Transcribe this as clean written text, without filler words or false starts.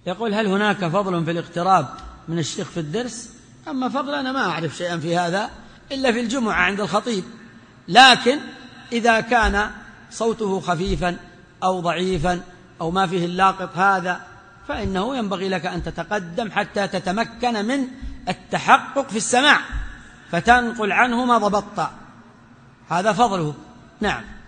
يقول: هل هناك فضل في الاقتراب من الشيخ في الدرس؟ أما فضل أنا ما أعرف شيئا في هذا إلا في الجمعة عند الخطيب، لكن إذا كان صوته خفيفا أو ضعيفا أو ما فيه اللاقط هذا فإنه ينبغي لك أن تتقدم حتى تتمكن من التحقق في السماع فتنقل عنه ما ضبطت، هذا فضله. نعم.